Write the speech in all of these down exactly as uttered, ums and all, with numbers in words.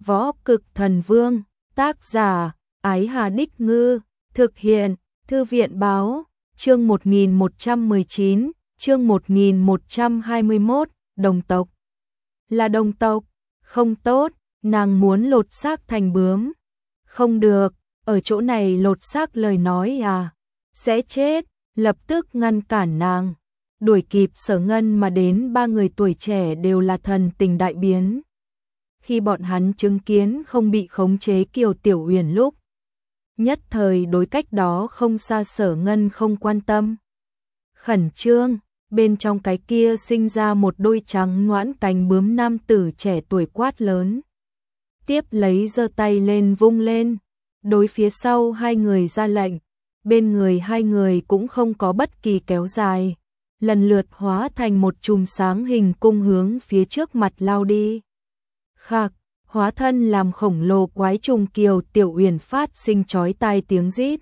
Võ Cực Thần Vương, tác giả, Ái Hà Đích Ngư, thực hiện, Thư viện Báo, chương một nghìn một trăm mười chín, chương một nghìn một trăm hai mươi mốt, đồng tộc. Là đồng tộc, không tốt, nàng muốn lột xác thành bướm. Không được, ở chỗ này lột xác lời nói à, sẽ chết, lập tức ngăn cản nàng. Đuổi kịp Sở Ngân mà đến ba người tuổi trẻ đều là thần tình đại biến. Khi bọn hắn chứng kiến không bị khống chế Kiều Tiểu Uyển lúc, nhất thời đối cách đó không xa Sở Ngân không quan tâm. Khẩn trương, bên trong cái kia sinh ra một đôi trắng noãn cánh bướm nam tử trẻ tuổi quát lớn. Tiếp lấy giơ tay lên vung lên, đối phía sau hai người ra lệnh, bên người hai người cũng không có bất kỳ kéo dài, lần lượt hóa thành một chùm sáng hình cung hướng phía trước mặt lao đi. Khạc, hóa thân làm khổng lồ quái trùng Kiều Tiểu Uyển phát sinh chói tai tiếng rít.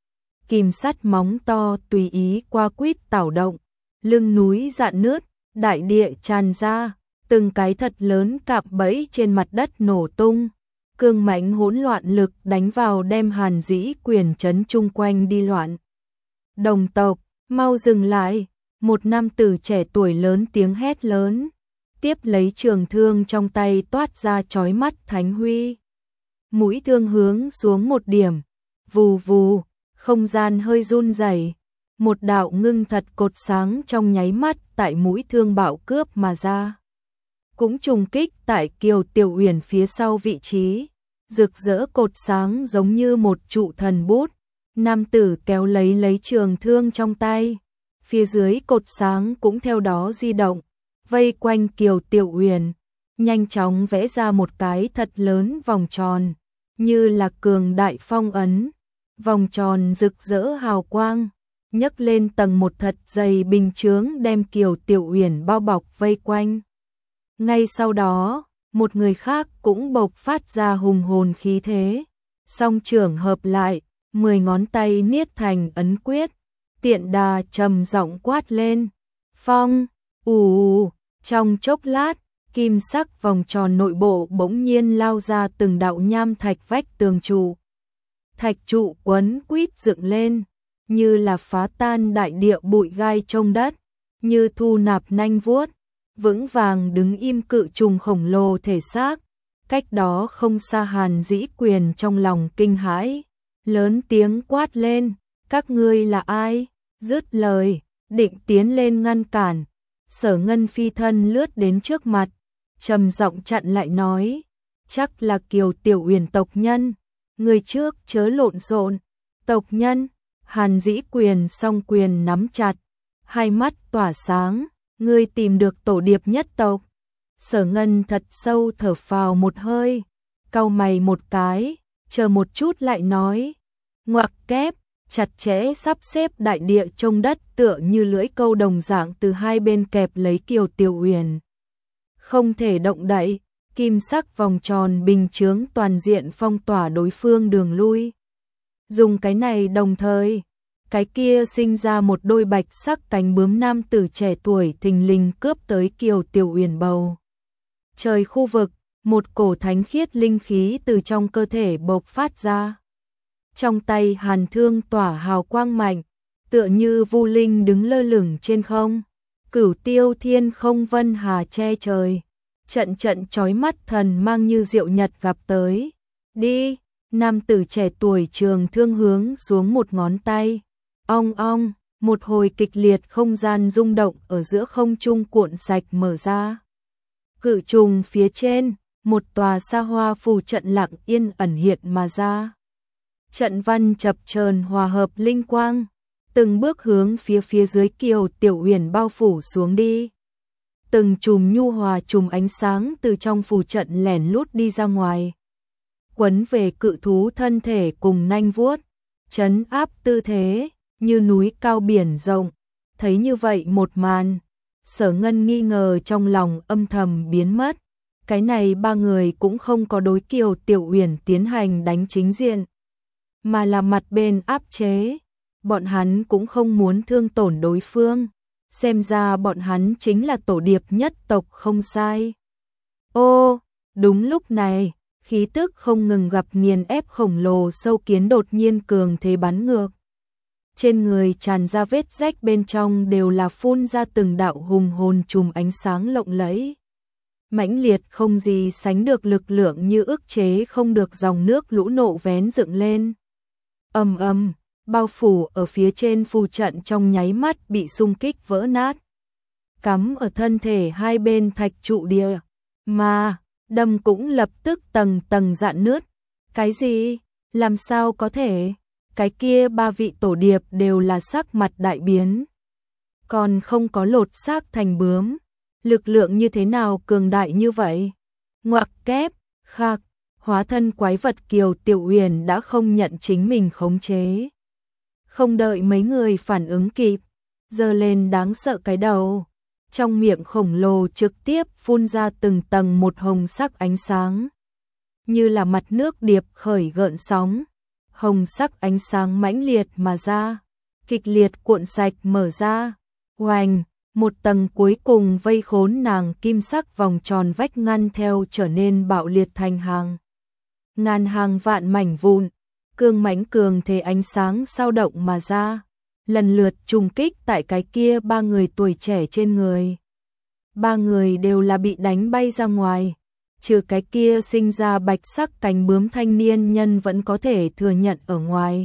Kìm sắt móng to tùy ý qua quýt tảo động, lưng núi rạn nứt, đại địa tràn ra, từng cái thật lớn cạm bẫy trên mặt đất nổ tung, cương mãnh hỗn loạn lực đánh vào đem Hàn Dĩ Quyền chấn chung quanh đi loạn. Đồng tộc, mau dừng lại, một nam tử trẻ tuổi lớn tiếng hét lớn, tiếp lấy trường thương trong tay toát ra chói mắt thánh huy. Mũi thương hướng xuống một điểm, vù vù, không gian hơi run rẩy, một đạo ngưng thật cột sáng trong nháy mắt tại mũi thương bạo cướp mà ra. Cũng trùng kích tại Kiều Tiểu Uyển phía sau vị trí, rực rỡ cột sáng giống như một trụ thần bút, nam tử kéo lấy lấy trường thương trong tay, phía dưới cột sáng cũng theo đó di động, vây quanh Kiều Tiểu Uyển, nhanh chóng vẽ ra một cái thật lớn vòng tròn, như là cường đại phong ấn, vòng tròn rực rỡ hào quang, nhấc lên tầng một thật dày bình chướng đem Kiều Tiểu Uyển bao bọc vây quanh. Ngay sau đó, một người khác cũng bộc phát ra hùng hồn khí thế, song trưởng hợp lại, mười ngón tay niết thành ấn quyết, tiện đà trầm giọng quát lên, phong, ù, trong chốc lát, kim sắc vòng tròn nội bộ bỗng nhiên lao ra từng đạo nham thạch vách tường trụ. Thạch trụ quấn quýt dựng lên, như là phá tan đại địa bụi gai trong đất, như thu nạp nanh vuốt, vững vàng đứng im cự trùng khổng lồ thể xác. Cách đó không xa Hàn Dĩ Quyền trong lòng kinh hãi, lớn tiếng quát lên, các ngươi là ai? Dứt lời, định tiến lên ngăn cản, Sở Ngân phi thân lướt đến trước mặt, trầm giọng chặn lại nói, chắc là Kiều Tiểu Uyển tộc nhân, người trước chớ lộn xộn. Tộc nhân? Hàn Dĩ Quyền song quyền nắm chặt, hai mắt tỏa sáng, ngươi tìm được tổ điệp nhất tộc. Sở Ngân thật sâu thở phào một hơi, cau mày một cái, chờ một chút lại nói, ngoặc kép, chặt chẽ sắp xếp đại địa trong đất tựa như lưỡi câu đồng dạng từ hai bên kẹp lấy Kiều Tiểu Uyển. Không thể động đậy, kim sắc vòng tròn bình chướng toàn diện phong tỏa đối phương đường lui. Dùng cái này đồng thời, cái kia sinh ra một đôi bạch sắc cánh bướm nam tử trẻ tuổi thình lình cướp tới Kiều Tiểu Uyển bầu. Trời khu vực, một cổ thánh khiết linh khí từ trong cơ thể bộc phát ra. Trong tay hàn thương tỏa hào quang mạnh, tựa như vu linh đứng lơ lửng trên không. Cửu tiêu thiên không vân hà che trời, trận trận chói mắt thần mang như diệu nhật gặp tới. Đi, nam tử trẻ tuổi trường thương hướng xuống một ngón tay. Ong ong, một hồi kịch liệt không gian rung động ở giữa không trung cuộn sạch mở ra. Cự trùng phía trên, một tòa xa hoa phù trận lặng yên ẩn hiện mà ra. Trận văn chập chờn hòa hợp linh quang, từng bước hướng phía phía dưới Kiều Tiểu Uyển bao phủ xuống đi. Từng chùm nhu hòa chùm ánh sáng từ trong phù trận lẻn lút đi ra ngoài, quấn về cự thú thân thể cùng nanh vuốt, trấn áp tư thế như núi cao biển rộng. Thấy như vậy một màn, Sở Ngân nghi ngờ trong lòng âm thầm biến mất. Cái này ba người cũng không có đối Kiều Tiểu Uyển tiến hành đánh chính diện, mà là mặt bên áp chế. Bọn hắn cũng không muốn thương tổn đối phương, xem ra bọn hắn chính là tổ điệp nhất tộc không sai. Ô, đúng lúc này, khí tức không ngừng gặp nghiền ép khổng lồ sâu kiến đột nhiên cường thế bắn ngược. Trên người tràn ra vết rách, bên trong đều là phun ra từng đạo hùng hồn chùm ánh sáng lộng lẫy. Mãnh liệt không gì sánh được lực lượng như ức chế không được dòng nước lũ nộ vén dựng lên. Ầm ầm, bao phủ ở phía trên phù trận trong nháy mắt bị xung kích vỡ nát. Cắm ở thân thể hai bên thạch trụ địa, mà đâm cũng lập tức tầng tầng rạn nứt. Cái gì? Làm sao có thể? Cái kia ba vị tổ điệp đều là sắc mặt đại biến. Còn không có lột xác thành bướm. Lực lượng như thế nào cường đại như vậy? Ngoặc kép, khạc, hóa thân quái vật Kiều Tiểu Uyển đã không nhận chính mình khống chế. Không đợi mấy người phản ứng kịp, giơ lên đáng sợ cái đầu. Trong miệng khổng lồ trực tiếp phun ra từng tầng một hồng sắc ánh sáng. Như là mặt nước điệp khởi gợn sóng. Hồng sắc ánh sáng mãnh liệt mà ra. Kịch liệt cuộn sạch mở ra. Oành, một tầng cuối cùng vây khốn nàng kim sắc vòng tròn vách ngăn theo trở nên bạo liệt thành hàng. Ngàn hàng vạn mảnh vụn. Cương mãnh cường thế ánh sáng sao động mà ra. Lần lượt trùng kích tại cái kia ba người tuổi trẻ trên người. Ba người đều là bị đánh bay ra ngoài. Trừ cái kia sinh ra bạch sắc cánh bướm thanh niên nhân vẫn có thể thừa nhận ở ngoài.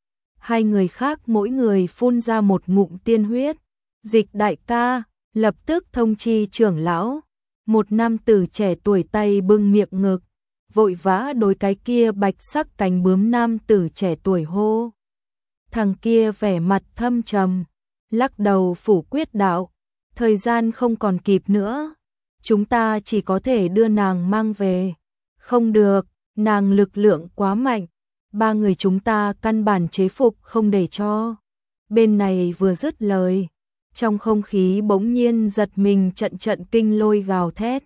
Hai người khác mỗi người phun ra một ngụm tiên huyết. Dịch đại ca, lập tức thông chi trưởng lão. Một nam tử trẻ tuổi tay bưng miệng ngực, vội vã đối cái kia bạch sắc cánh bướm nam tử trẻ tuổi hô. Thằng kia vẻ mặt thâm trầm, lắc đầu phủ quyết đạo, thời gian không còn kịp nữa, chúng ta chỉ có thể đưa nàng mang về. Không được, nàng lực lượng quá mạnh, ba người chúng ta căn bản chế phục không để cho. Bên này vừa dứt lời, trong không khí bỗng nhiên giật mình trận trận kinh lôi gào thét.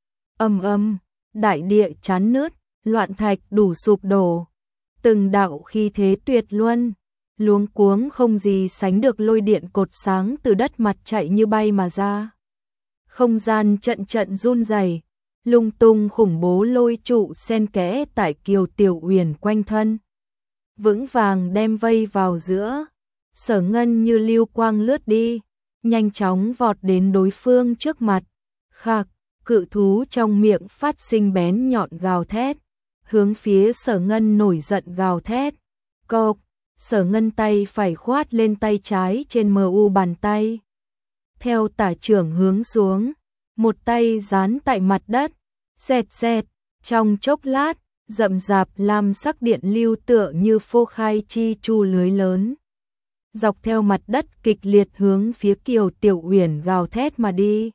Ầm ầm, đại địa chán nứt, loạn thạch đủ sụp đổ. Từng đạo khí thế tuyệt luân, luống cuống không gì sánh được lôi điện cột sáng từ đất mặt chạy như bay mà ra. Không gian trận trận run rẩy, lung tung khủng bố lôi trụ xen kẽ tại Kiều Tiểu Uyển quanh thân. Vững vàng đem vây vào giữa, Sở Ngân như lưu quang lướt đi, nhanh chóng vọt đến đối phương trước mặt. Khạc, cự thú trong miệng phát sinh bén nhọn gào thét, hướng phía Sở Ngân nổi giận gào thét. Cộp, Sở Ngân tay phải khoát lên tay trái trên mờ u bàn tay. Theo tả trưởng hướng xuống, một tay dán tại mặt đất, xẹt xẹt, trong chốc lát, rậm rạp lam sắc điện lưu tựa như phô khai chi chu lưới lớn. Dọc theo mặt đất kịch liệt hướng phía Kiều Tiểu Uyển gào thét mà đi.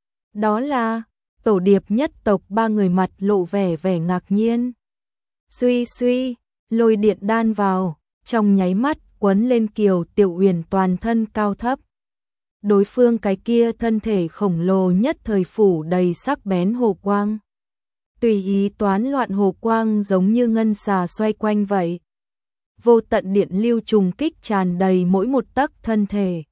Đó là tổ điệp nhất tộc, ba người mặt lộ vẻ vẻ ngạc nhiên. Suy suy, lôi điện đan vào, trong nháy mắt quấn lên Kiều Tiểu Uyển toàn thân cao thấp. Đối phương cái kia thân thể khổng lồ nhất thời phủ đầy sắc bén hồ quang. Tùy ý toán loạn hồ quang giống như ngân xà xoay quanh vậy. Vô tận điện lưu trùng kích tràn đầy mỗi một tấc thân thể.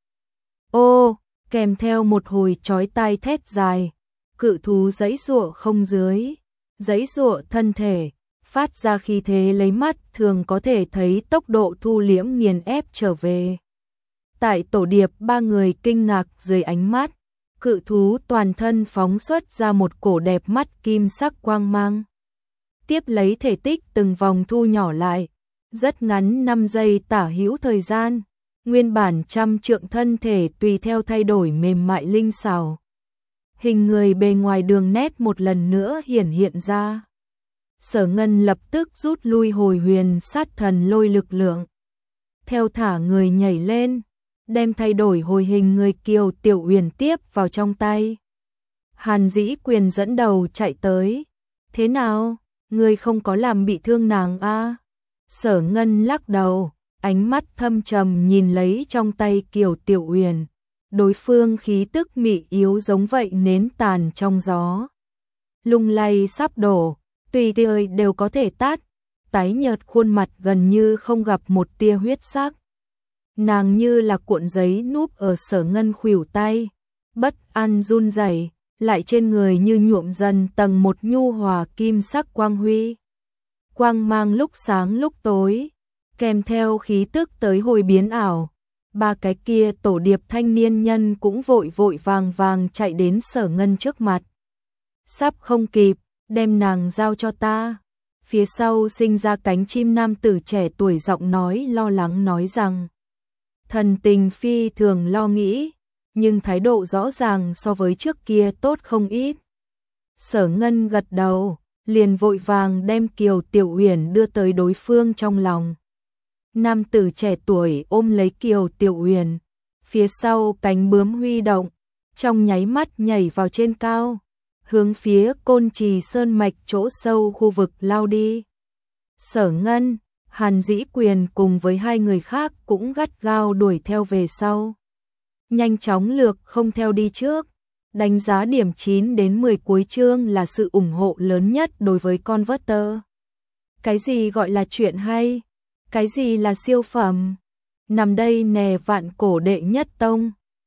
Ô, kèm theo một hồi chói tai thét dài, cự thú giãy giụa không dưới, giãy giụa thân thể, phát ra khí thế lấy mắt thường có thể thấy tốc độ thu liễm nghiền ép trở về. Tại tổ điệp ba người kinh ngạc dưới ánh mắt, cự thú toàn thân phóng xuất ra một cổ đẹp mắt kim sắc quang mang. Tiếp lấy thể tích từng vòng thu nhỏ lại, rất ngắn năm giây tả hữu thời gian, nguyên bản trăm trượng thân thể tùy theo thay đổi mềm mại linh xảo. Hình người bề ngoài đường nét một lần nữa hiển hiện ra. Sở Ngân lập tức rút lui hồi huyền sát thần lôi lực lượng. Theo thả người nhảy lên, đem thay đổi hồi hình người Kiều Tiểu Uyển tiếp vào trong tay. Hàn Dĩ Quyền dẫn đầu chạy tới. Thế nào, ngươi không có làm bị thương nàng a? À? Sở Ngân lắc đầu, ánh mắt thâm trầm nhìn lấy trong tay Kiều Tiểu Uyển. Đối phương khí tức mị yếu giống vậy nến tàn trong gió. Lung lay sắp đổ, tùy tiện đều có thể tát, tái nhợt khuôn mặt gần như không gặp một tia huyết sắc. Nàng như là cuộn giấy núp ở Sở Ngân khuỷu tay, bất an run rẩy, lại trên người như nhuộm dần tầng một nhu hòa kim sắc quang huy. Quang mang lúc sáng lúc tối, kèm theo khí tức tới hồi biến ảo. Ba cái kia tổ điệp thanh niên nhân cũng vội vội vàng vàng chạy đến Sở Ngân trước mặt. Sắp không kịp, đem nàng giao cho ta. Phía sau sinh ra cánh chim nam tử trẻ tuổi giọng nói lo lắng nói rằng. Thần tình phi thường lo nghĩ, nhưng thái độ rõ ràng so với trước kia tốt không ít. Sở Ngân gật đầu, liền vội vàng đem Kiều Tiểu Uyển đưa tới đối phương trong lòng. Nam tử trẻ tuổi ôm lấy Kiều Tiểu Uyển, phía sau cánh bướm huy động, trong nháy mắt nhảy vào trên cao, hướng phía Côn Trì Sơn mạch chỗ sâu khu vực lao đi. Sở Ngân, Hàn Dĩ Quyền cùng với hai người khác cũng gắt gao đuổi theo về sau. Nhanh chóng lược không theo đi trước. Đánh giá điểm chín đến mười cuối chương là sự ủng hộ lớn nhất đối với Converter. Cái gì gọi là chuyện hay? Cái gì là siêu phẩm? Nằm đây nè vạn cổ đệ nhất tông.